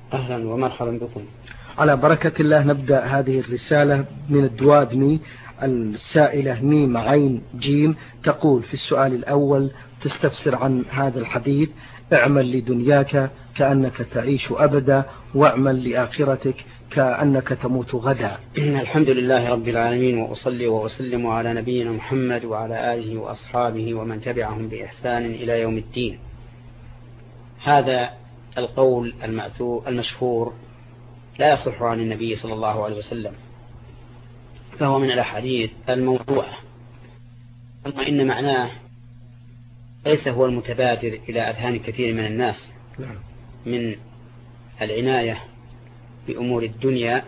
أهلا ومرحبا بكم. على بركة الله نبدأ هذه الرسالة من الدوادمي. السائلة ميم عين جيم تقول في السؤال الأول تستفسر عن هذا الحديث: اعمل لدنياك كأنك تعيش أبدا، واعمل لآخرتك كأنك تموت غدا. الحمد لله رب العالمين، وأصلي وأسلم على نبينا محمد وعلى آله وأصحابه ومن تبعهم بإحسان إلى يوم الدين. هذا القول المشهور لا يصح عن النبي صلى الله عليه وسلم، فهو من الأحاديث الموضوعة، أما إن معناه ليس هو المتبادر إلى أذهان كثير من الناس من العناية بأمور الدنيا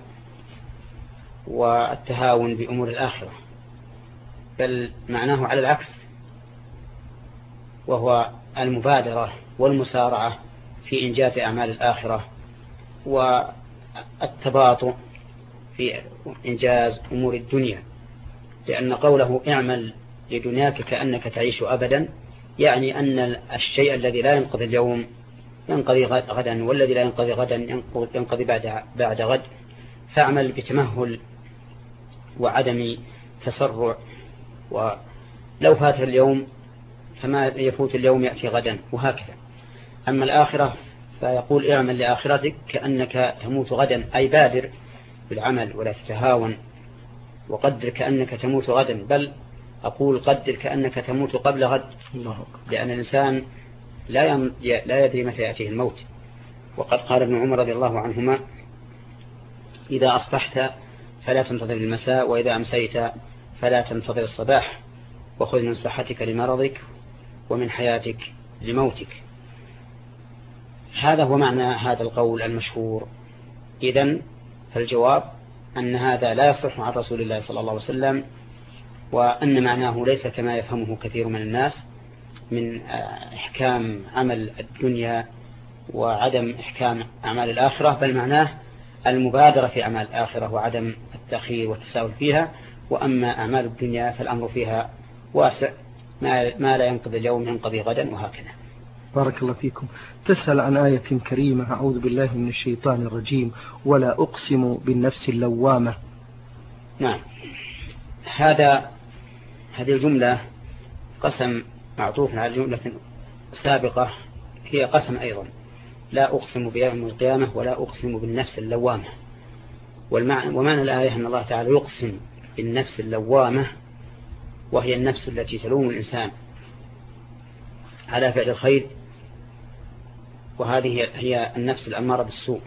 والتهاون بأمور الآخرة، بل معناه على العكس، وهو المبادرة والمسارعة في إنجاز أعمال الآخرة والتباطؤ في إنجاز أمور الدنيا. لأن قوله اعمل لدنياك كأنك تعيش أبدا يعني أن الشيء الذي لا ينقضي اليوم ينقضي غدا، والذي لا ينقضي غدا ينقضي بعد غد، فاعمل بتمهل وعدم تسرع، ولو فات اليوم فما يفوت اليوم يأتي غدا، وهكذا. أما الآخرة فيقول اعمل لآخرتك كأنك تموت غدا، أي بادر بالعمل ولا تتهاون، وقدر كأنك تموت غدا، بل أقول قدر كأنك تموت قبل غد، لأن الإنسان لا يدري متى يأتيه الموت. وقد قال ابن عمر رضي الله عنهما: إذا أصبحت فلا تنتظر المساء، وإذا أمسيت فلا تنتظر الصباح، وخذ من صحتك لمرضك ومن حياتك لموتك. هذا هو معنى هذا القول المشهور. إذن فالجواب أن هذا لا يصح عن رسول الله صلى الله عليه وسلم، وأن معناه ليس كما يفهمه كثير من الناس من إحكام عمل الدنيا وعدم إحكام أعمال الآخرة، بل معناه المبادرة في أعمال الآخرة وعدم التأخير والتساهل فيها. وأما أعمال الدنيا فالأمر فيها واسع، ما لا ينقضي اليوم ينقضي غدا، وهكذا. بارك الله فيكم. تسأل عن آية كريمة: أعوذ بالله من الشيطان الرجيم، ولا أقسم بالنفس اللوامة. نعم، هذه الجملة قسم معطوف على جملة سابقة هي قسم أيضا: لا أقسم بيوم القيامة ولا أقسم بالنفس اللوامة. ومعنى الآية أن الله تعالى يقسم بالنفس اللوامة، وهي النفس التي تلوم الإنسان على فعل الخير، وهذه هي النفس الأمارة بالسوء،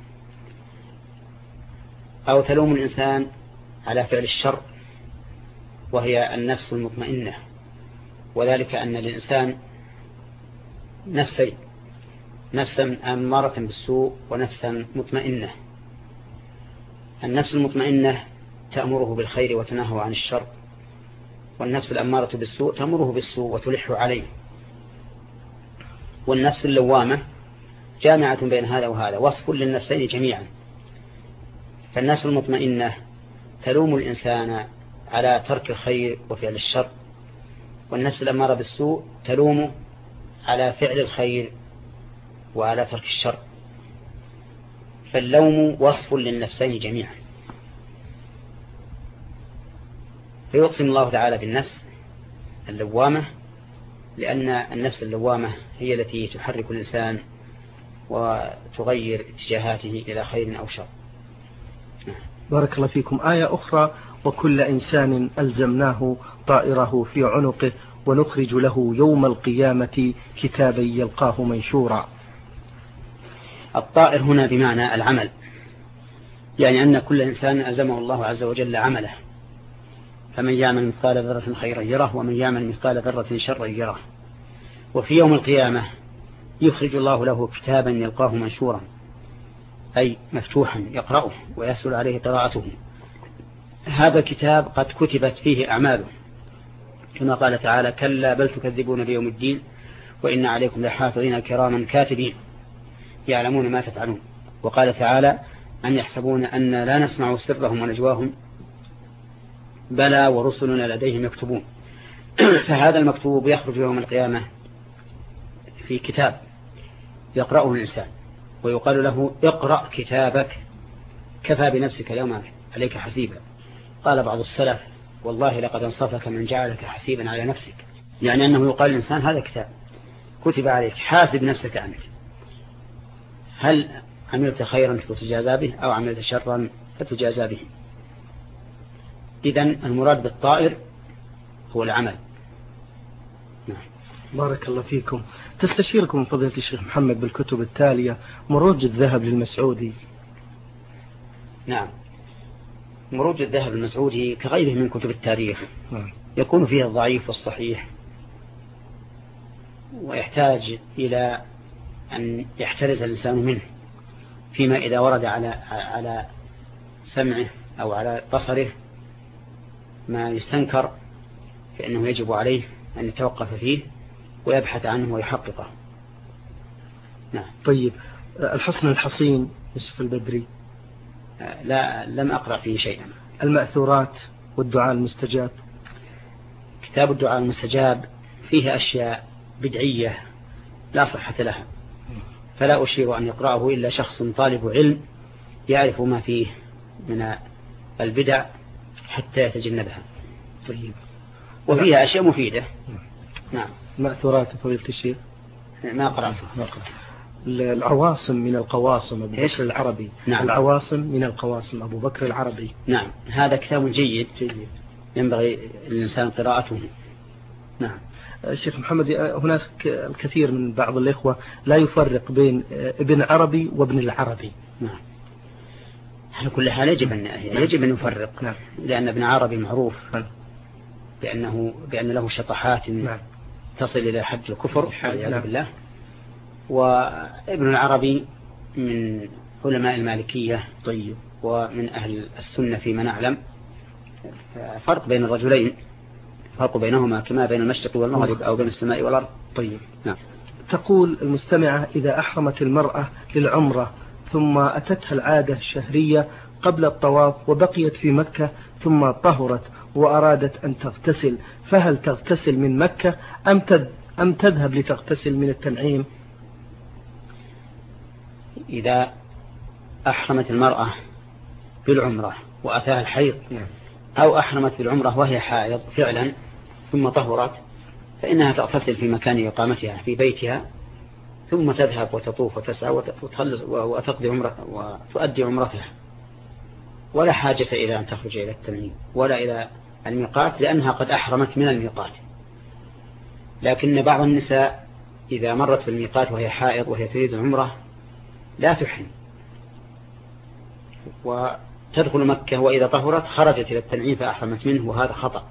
أو تلوم الإنسان على فعل الشر، وهي النفس المطمئنة. وذلك أن الإنسان نفسين: نفسا أمارة بالسوء ونفسا مطمئنة. النفس المطمئنة تأمره بالخير وتنهى عن الشر، والنفس الأمارة بالسوء تأمره بالسوء وتلح عليه. والنفس اللوامة جامعة بين هذا وهذا، وصف للنفسين جميعا. فالنفس المطمئنة تلوم الإنسان على ترك الخير وفعل الشر، والنفس الأمارة بالسوء تلومه على فعل الخير وعلى ترك الشر. فاللوم وصف للنفسين جميعا. فيقسم الله تعالى بالنفس اللوامة، لأن النفس اللوامة هي التي تحرك الإنسان وتغير اتجاهاته إلى خير أو شر. بارك الله فيكم. آية أخرى: وكل إنسان ألزمناه طائره في عنقه ونخرج له يوم القيامة كتابا يلقاه منشورا. الطائر هنا بمعنى العمل، يعني أن كل إنسان ألزمه الله عز وجل عمله، فمن يعمل مثقال ذرة خيرا يره، ومن يعمل مثقال ذرة شرا يره. وفي يوم القيامة يخرج الله له كتابا يلقاه منشورا، أي مفتوحا يقرأه ويسهل عليه قراءته. هذا الكتاب قد كتبت فيه أعماله، كما قال تعالى: كلا بل تكذبون بيوم الدين وإن عليكم لحافظين كراما كاتبين يعلمون ما تفعلون. وقال تعالى: أن يحسبون أن لا نسمع سرهم ونجواهم بلى ورسلنا لديهم يكتبون. فهذا المكتوب يخرج يوم القيامة في كتاب يقرأه الإنسان، ويقال له اقرأ كتابك كفى بنفسك اليوم عليك حسيبا. قال بعض السلف والله لقد انصفك من جعلك حسيبا على نفسك، يعني أنه يقال للإنسان هذا كتاب كتب عليك، حاسب نفسك أنت، هل عملت خيرا فتجازى به أو عملت شرا فتجازى به. إذن المراد بالطائر هو العمل. بارك الله فيكم. تستشيركم فضيلة الشيخ محمد بالكتب التالية: مروج الذهب للمسعودي. نعم، مروج الذهب المسعودي كغيره من كتب التاريخ يكون فيها الضعيف والصحيح، ويحتاج إلى أن يحترز الإنسان منه فيما إذا ورد على سمعه أو على بصره ما يستنكر، فإنه يجب عليه أن يتوقف فيه ويبحث عنه ويحققه. نعم. طيب، الحصن الحصين يوسف البدري؟ لا، لم أقرأ فيه شيئا. المأثورات والدعاء المستجاب؟ كتاب الدعاء المستجاب فيه أشياء بدعية لا صحة لها، فلا أشير أن يقرأه إلا شخص طالب علم يعرف ما فيه من البدع حتى يتجنبها. طيب. وفيها أشياء مفيدة. نعم. مأثورات فضيلة الشيخ؟ ما قرأت. العواصم من القواصم أبو بكر العربي. نعم. العواصم من القواصم أبو بكر العربي. نعم، هذا كتاب جيد ينبغي الإنسان قراءته. نعم. الشيخ محمد، هناك الكثير من بعض الإخوة لا يفرق بين ابن عربي وابن العربي. نعم، على كل حال يجب أن يفرق. نعم. لأن ابن عربي معروف بأن له شطحات تصل إلى حد الكفر والعياذ بالله، وابن العربي من علماء المالكية. طيب. ومن أهل السنة فيما نعلم. فرق بين الرجلين، فرق بينهما كما بين المشرق والمغرب أو بين السماء والأرض. طيب. نعم. تقول المستمعة: إذا أحرمت المرأة للعمرة ثم أتتها العادة الشهرية قبل الطواف وبقيت في مكة ثم طهرت وأرادت أن تغتسل، فهل تغتسل من مكة أم تذهب لتغتسل من التنعيم؟ إذا أحرمت المرأة بالعمرة وأتاها الحيض أو أحرمت بالعمرة وهي حائض فعلا ثم طهرت، فإنها تغتسل في مكان إقامتها في بيتها، ثم تذهب وتطوف وتسعى وتقضي وتؤدي عمرتها، ولا حاجة إلى أن تخرج إلى التنعيم ولا إلى الميقات، لأنها قد أحرمت من الميقات. لكن بعض النساء إذا مرت بالميقات وهي حائض وهي تريد العمرة لا تحرم وتدخل مكة، وإذا طهرت خرجت إلى التنعيم فأحرمت منه، وهذا خطأ،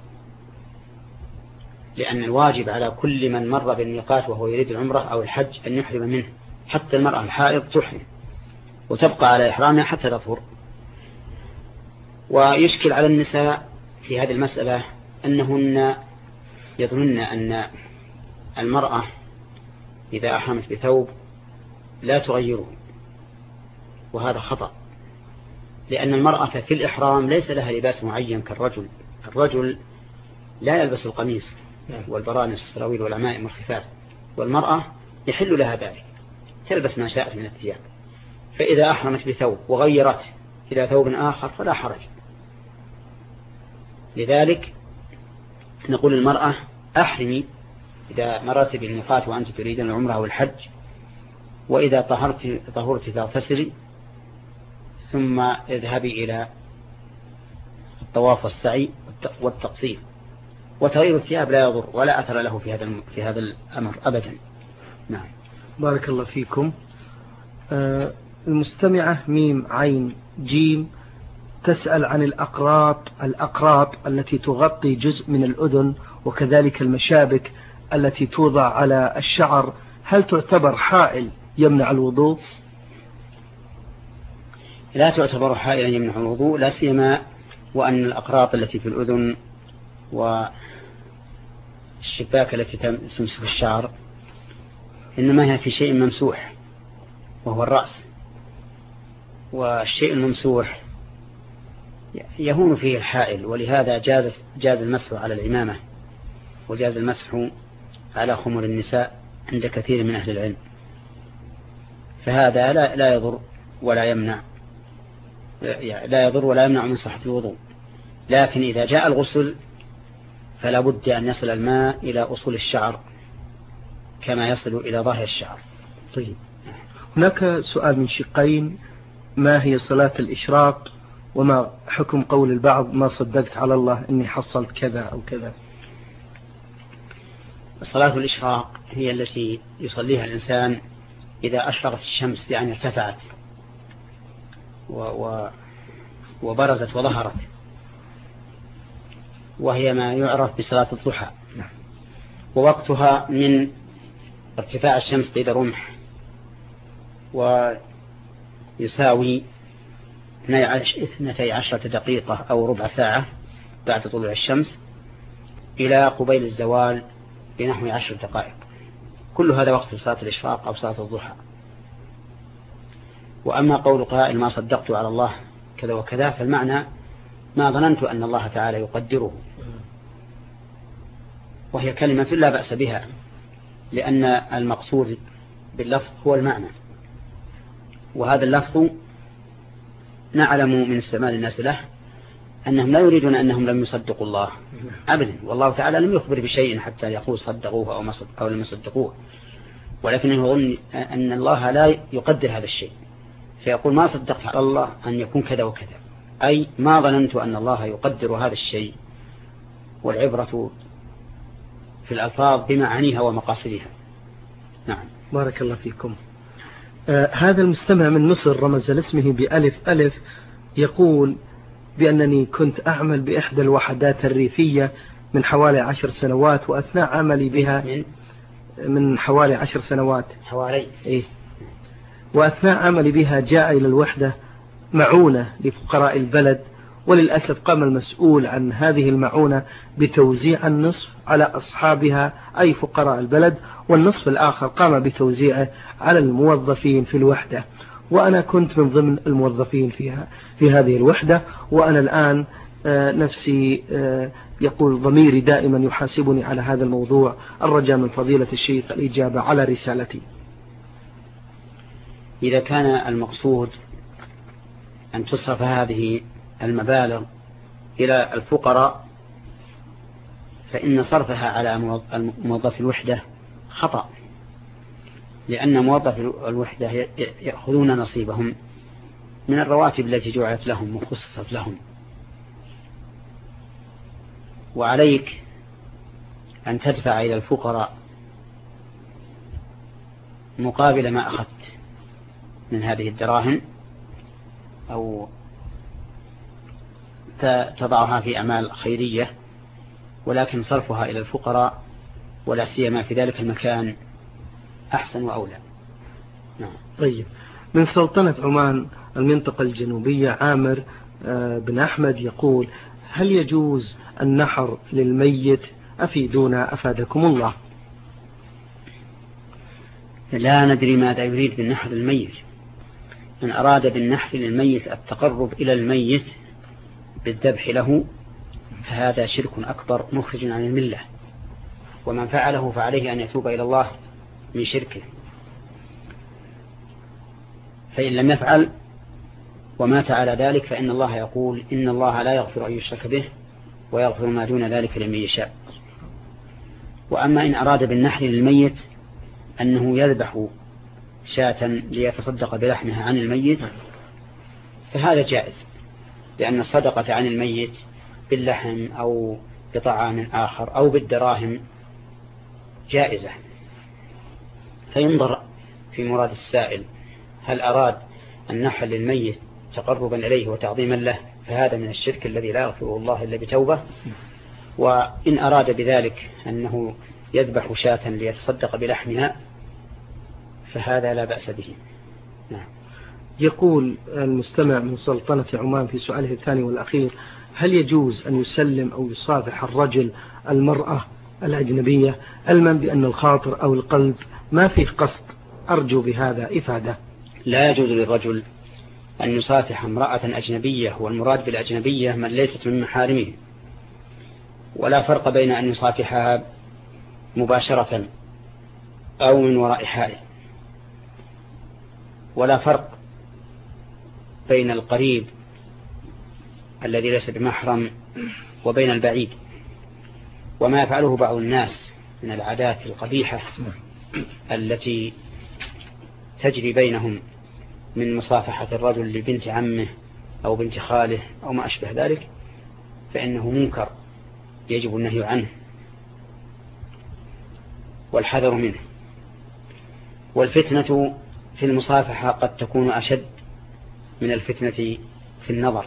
لأن الواجب على كل من مر بالميقات وهو يريد العمرة أو الحج أن يحرم منه. حتى المرأة الحائض تحرم وتبقى على إحرامها حتى تطهر. ويشكل على النساء في هذه المسألة أنهن يظنن أن المرأة إذا أحرمت بثوب لا تغيره، وهذا خطأ، لأن المرأة في الإحرام ليس لها لباس معين كالرجل. الرجل لا يلبس القميص والبرانس والسراويل والعمائم والخفاف، والمرأة يحل لها ذلك، تلبس ما شاءت من الثياب. فإذا أحرمت بثوب وغيرت إلى ثوب آخر فلا حرج. لذلك نقول للمرأة: أحرمي إذا مررت بالميقات وأنت تريدين العمرة أو الحج، وإذا طهرت فاغتسلي، ثم اذهبي إلى الطواف والسعي والتقصير. وتغيير الثياب لا يضر ولا أثر له في هذا الأمر أبدا. نعم. بارك الله فيكم. المستمعة ميم عين جيم تسأل عن الأقراط التي تغطي جزء من الأذن، وكذلك المشابك التي توضع على الشعر، هل تعتبر حائل يمنع الوضوء؟ لا تعتبر حائلا يمنع الوضوء، لا سيما وأن الأقراط التي في الأذن والشباك التي تمسك الشعر إنما هي في شيء ممسوح وهو الرأس، والشيء الممسوح يهون فيه الحائل، ولهذا جاز المسح على العمامة وجاز المسح على خمر النساء عند كثير من أهل العلم. فهذا لا يضر ولا يمنع، لا يضر ولا يمنع من صحة الوضوء. لكن إذا جاء الغسل فلا بد أن يصل الماء إلى أصول الشعر كما يصل إلى ظاهر الشعر. طيب، هناك سؤال من شقين: ما هي صلاة الإشراق؟ وما حكم قول البعض ما صدقت على الله إني حصلت كذا أو كذا؟ صلاة الإشراق هي التي يصليها الإنسان إذا أشرقت الشمس، يعني ارتفعت وبرزت وظهرت، وهي ما يعرف بصلاة الضحى. ووقتها من ارتفاع الشمس قيد رمح، ويساوي 12 دقيقة أو ربع ساعة بعد طلوع الشمس إلى قبيل الزوال بنحو 10 دقائق. كل هذا وقت صلاة الإشراق أو صلاة الضحى. وأما قول قائل ما صدقت على الله كذا وكذا، فالمعنى ما ظننت أن الله تعالى يقدره، وهي كلمة لا بأس بها، لأن المقصود باللفظ هو المعنى، وهذا اللفظ نعلم من استعمال الناس له أنهم لا يريدون أنهم لم يصدقوا الله أبدا، والله تعالى لم يخبر بشيء حتى يقول صدقوه أو لم يصدقوه، ولكنه يظن أن الله لا يقدر هذا الشيء، فيقول ما صدقت على الله أن يكون كذا وكذا، أي ما ظننت أن الله يقدر هذا الشيء. والعبرة في الألفاظ بمعانيها ومقاصدها. نعم. بارك الله فيكم. هذا المستمع من مصر رمز لاسمه بألف ألف، يقول بأنني كنت أعمل بإحدى الوحدات الريفية من حوالي 10 سنوات، وأثناء عملي بها من حوالي 10 سنوات حوالي وأثناء عملي بها جاء إلى الوحدة معونة لفقراء البلد، وللأسف قام المسؤول عن هذه المعونة بتوزيع النصف على أصحابها أي فقراء البلد، والنصف الآخر قام بتوزيعه على الموظفين في الوحدة، وأنا كنت من ضمن الموظفين في هذه الوحدة. وأنا الآن نفسي يقول ضميري دائما يحاسبني على هذا الموضوع، الرجاء من فضيلة الشيخ الإجابة على رسالتي. إذا كان المقصود أن تصرف هذه المبالغ إلى الفقراء، فإن صرفها على موظف الوحدة خطأ، لأن موظف الوحدة يأخذون نصيبهم من الرواتب التي جعلت لهم وخصصت لهم، وعليك أن تدفع إلى الفقراء مقابل ما أخذت من هذه الدراهم، أو تضعها في أعمال خيرية، ولكن صرفها إلى الفقراء ولا سيما في ذلك المكان أحسن وأولى. نعم. طيب، من سلطنة عمان المنطقة الجنوبية عامر بن أحمد يقول: هل يجوز النحر للميت؟ أفيدونا أفادكم الله. لا ندري ماذا يريد بالنحر للميت. من أراد بالنحر للميت التقرب إلى الميت بالذبح له فهذا شرك أكبر مخرج عن الملة، ومن فعله فعليه أن يتوب إلى الله من شركه، فإن لم يفعل ومات على ذلك فإن الله يقول إن الله لا يغفر أن يشرك به ويغفر ما دون ذلك لمن يشاء. وأما إن أراد بالنحر للميت أنه يذبح شاة ليتصدق بلحمها عن الميت فهذا جائز، لأن الصدقة عن الميت باللحم أو بطعام آخر أو بالدراهم جائزة، فينظر في مراد السائل، هل أراد النحر للميت تقربا إليه وتعظيما له فهذا من الشرك الذي لا يغفره الله إلا بتوبة، وإن أراد بذلك أنه يذبح شاة ليتصدق بلحمها فهذا لا بأس به. نعم. يقول المستمع من سلطنة عمان في سؤاله الثاني والأخير: هل يجوز أن يسلم أو يصافح الرجل المرأة الأجنبية علما بأن الخاطر أو القلب ما فيه قصد؟ أرجو بهذا إفادة. لا يجوز للرجل أن يصافح امرأة أجنبية، والمراد بالأجنبية من ليست من محارمه، ولا فرق بين أن يصافحها مباشرة أو من وراء حائل، ولا فرق بين القريب الذي ليس بمحرم وبين البعيد. وما يفعله بعض الناس من العادات القبيحة التي تجري بينهم من مصافحة الرجل لبنت عمه أو بنت خاله أو ما أشبه ذلك، فإنه منكر يجب النهي عنه والحذر منه. والفتنة في المصافحة قد تكون أشد من الفتنة في النظر،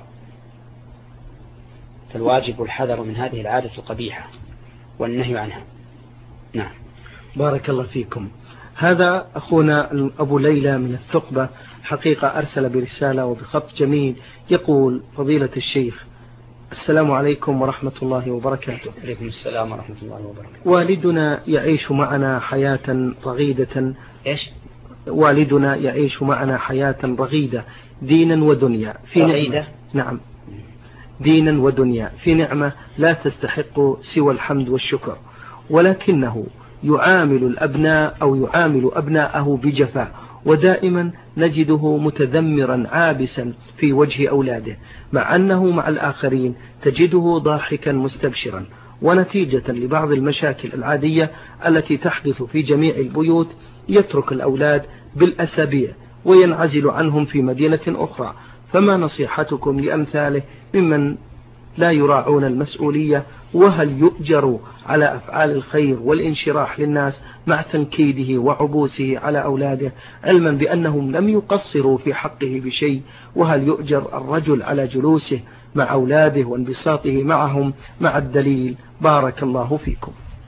فالواجب الحذر من هذه العادة القبيحة والنهي عنها. نعم. بارك الله فيكم. هذا أخونا أبو ليلى من الثقبة حقيقة أرسل برسالة وبخط جميل يقول: فضيلة الشيخ، السلام عليكم ورحمة الله وبركاته. عليكم السلام ورحمة الله وبركاته. والدنا يعيش معنا حياة رغيدة. إيش؟ والدنا يعيش معنا حياة رغيدة دينا ودنيا في نعمة. نعم، دينا ودنيا في نعمة لا تستحق سوى الحمد والشكر، ولكنه يعامل الأبناء أو يعامل أبناءه بجفاء، ودائما نجده متذمرا عابسا في وجه أولاده، مع أنه مع الآخرين تجده ضاحكا مستبشرا. ونتيجة لبعض المشاكل العادية التي تحدث في جميع البيوت يترك الأولاد بالأسابيع وينعزل عنهم في مدينة أخرى. فما نصيحتكم لأمثاله ممن لا يراعون المسؤولية؟ وهل يؤجر على أفعال الخير والانشراح للناس مع تنكيده وعبوسه على أولاده، علما بأنهم لم يقصروا في حقه بشيء؟ وهل يؤجر الرجل على جلوسه مع أولاده وانبساطه معهم مع الدليل؟ بارك الله فيكم.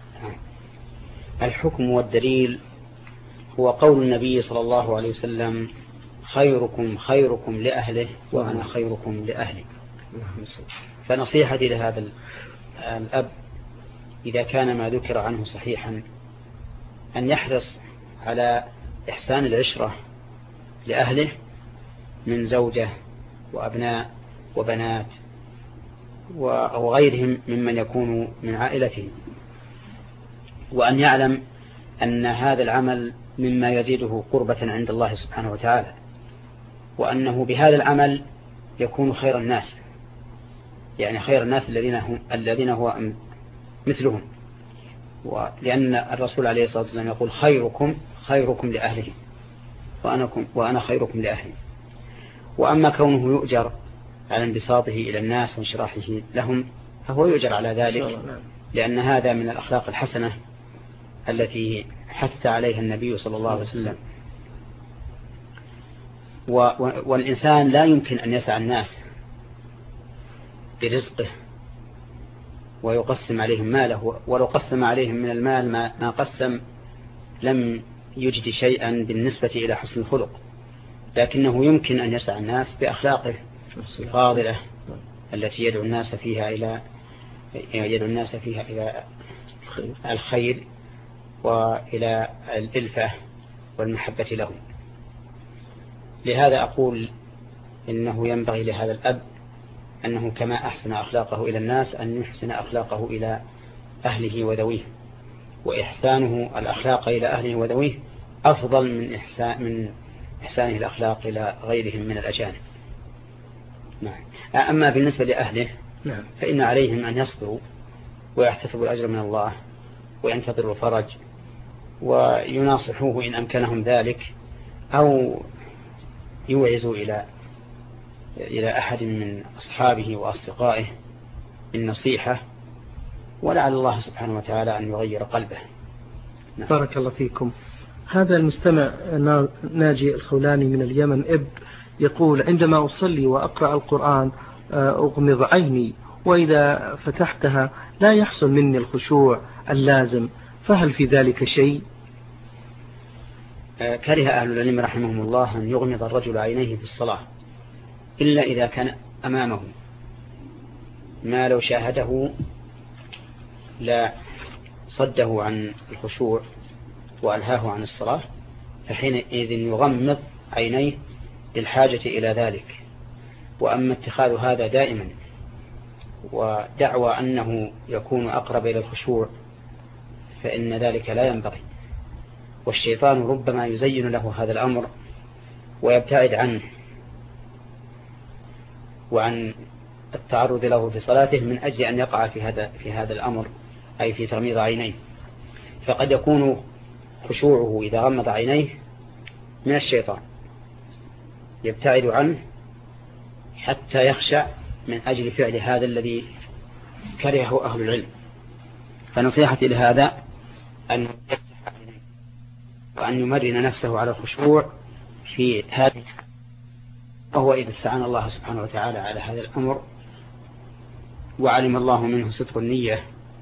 الحكم والدليل هو قول النبي صلى الله عليه وسلم: خيركم خيركم لأهله وأنا خيركم لأهلي. فنصيحتي لهذا الأب إذا كان ما ذكر عنه صحيحا أن يحرص على إحسان العشرة لأهله من زوجة وأبناء وبنات وغيرهم ممن يكون من عائلته، وأن يعلم أن هذا العمل مما يزيده قربة عند الله سبحانه وتعالى، وأنه بهذا العمل يكون خير الناس، يعني خير الناس الذين هو مثلهم. ولأن الرسول عليه الصلاة والسلام يقول: خيركم خيركم لأهله وأنا خيركم لأهلي. وأما كونه يؤجر على انبساطه إلى الناس وانشراحه لهم فهو يؤجر على ذلك، لأن هذا من الأخلاق الحسنة التي حث عليها النبي صلى الله عليه وسلم. والإنسان لا يمكن أن يسعى الناس برزقه ويقسم عليهم ماله، ولو قسم عليهم من المال ما قسم لم يجد شيئا بالنسبة إلى حسن الخلق، لكنه يمكن أن يسعى الناس بأخلاقه الفاضلة التي يدعو الناس فيها إلى الخير وإلى الإلفة والمحبة له. لهذا أقول إنه ينبغي لهذا الأب أنه كما أحسن أخلاقه إلى الناس أن يحسن أخلاقه إلى أهله وذويه، وإحسانه الأخلاق إلى أهله وذويه أفضل من إحسانه الأخلاق إلى غيرهم من الأجانب. نعم. أما بالنسبة لأهله فإن عليهم أن يصبروا ويحتسبوا الأجر من الله وينتظروا الفرج ويناصحوه إن أمكنهم ذلك، أو يوعزوا إلى أحد من أصحابه وأصدقائه بالنصيحة، ولعل الله سبحانه وتعالى أن يغير قلبه. نعم. بارك الله فيكم. هذا المستمع ناجي الخولاني من اليمن يقول: عندما أصلي وأقرأ القرآن أغمض عيني، وإذا فتحتها لا يحصل مني الخشوع اللازم، فهل في ذلك شيء؟ كره أهل العلم رحمهم الله أن يغمض الرجل عينيه في الصلاة إلا إذا كان أمامه ما لو شاهده لا صده عن الخشوع وألهاه عن الصلاة، فحينئذ يغمض عينيه للحاجة إلى ذلك. وأما اتخاذ هذا دائما ودعوى أنه يكون أقرب إلى الخشوع فإن ذلك لا ينبغي، والشيطان ربما يزين له هذا الأمر ويبتعد عنه وعن التعرض له في صلاته من أجل أن يقع في هذا الأمر، أي في تغميض عينيه. فقد يكون خشوعه إذا غمض عينيه من الشيطان، يبتعد عنه حتى يخشع من أجل فعل هذا الذي كرهه أهل العلم. فنصيحتي لهذا أن يفتح عينيه وأن يمرن نفسه على الخشوع في هذه، وهو إذا استعان الله سبحانه وتعالى على هذا الأمر وعلم الله منه صدق النية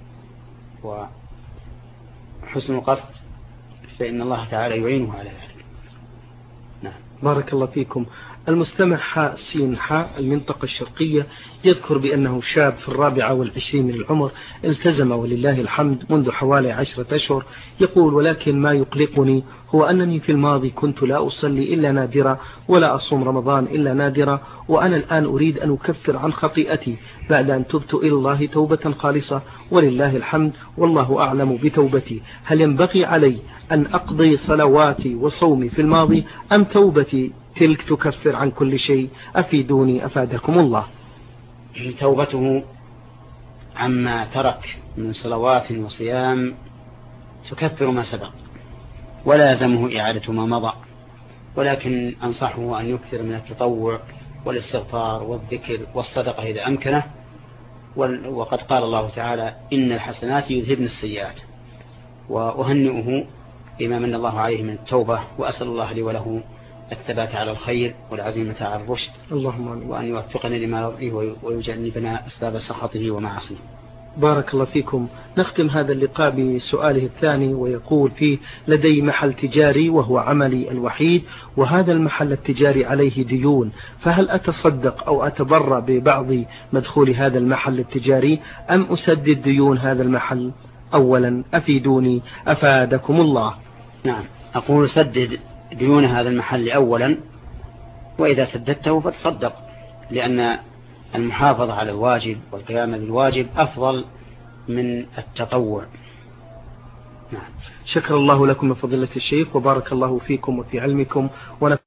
وحسن القصد فإن الله تعالى يعينه على ذلك. نعم. بارك الله فيكم. المستمع حاء سين حاء المنطقة الشرقية يذكر بأنه شاب في 24 من العمر، التزم ولله الحمد منذ حوالي 10 أشهر. يقول: ولكن ما يقلقني هو أنني في الماضي كنت لا أصلي إلا نادرا ولا أصوم رمضان إلا نادرا، وأنا الآن أريد أن أكفر عن خطيئتي بعد أن تبت إلى الله توبة خالصة ولله الحمد والله أعلم بتوبتي. هل ينبغي علي أن أقضي صلواتي وصومي في الماضي أم توبتي تلك تكفر عن كل شيء؟ أفيدوني أفادكم الله. توبته عما ترك من صلوات وصيام تكفر ما سبق ولا يلزمه إعادة ما مضى، ولكن أنصحه أن يكثر من التطوع والاستغفار والذكر والصدقة إذا أمكنه. وقد قال الله تعالى: إن الحسنات يذهبن السيئات. وأهنئه بما من الله عليه من التوبة، وأسأل الله لي وله الثبات على الخير والعزيمة على الرشد، اللهم آمين. وأن يوفقني لما يرضيه ويجنبنا أسباب سخطه ومعاصيه. بارك الله فيكم. نختم هذا اللقاء بسؤاله الثاني ويقول فيه: لدي محل تجاري وهو عملي الوحيد، وهذا المحل التجاري عليه ديون، فهل أتصدق أو أتبرع ببعض مدخول هذا المحل التجاري أم أسدد ديون هذا المحل؟ أولا أفيدوني أفادكم الله. نعم، أقول سدد ديون هذا المحل أولا، وإذا سددته فتصدق، لأن المحافظة على الواجب والقيام بالواجب أفضل من التطوع. نعم. شكر الله لكم فضيلة الشيخ وبارك الله فيكم وفي علمكم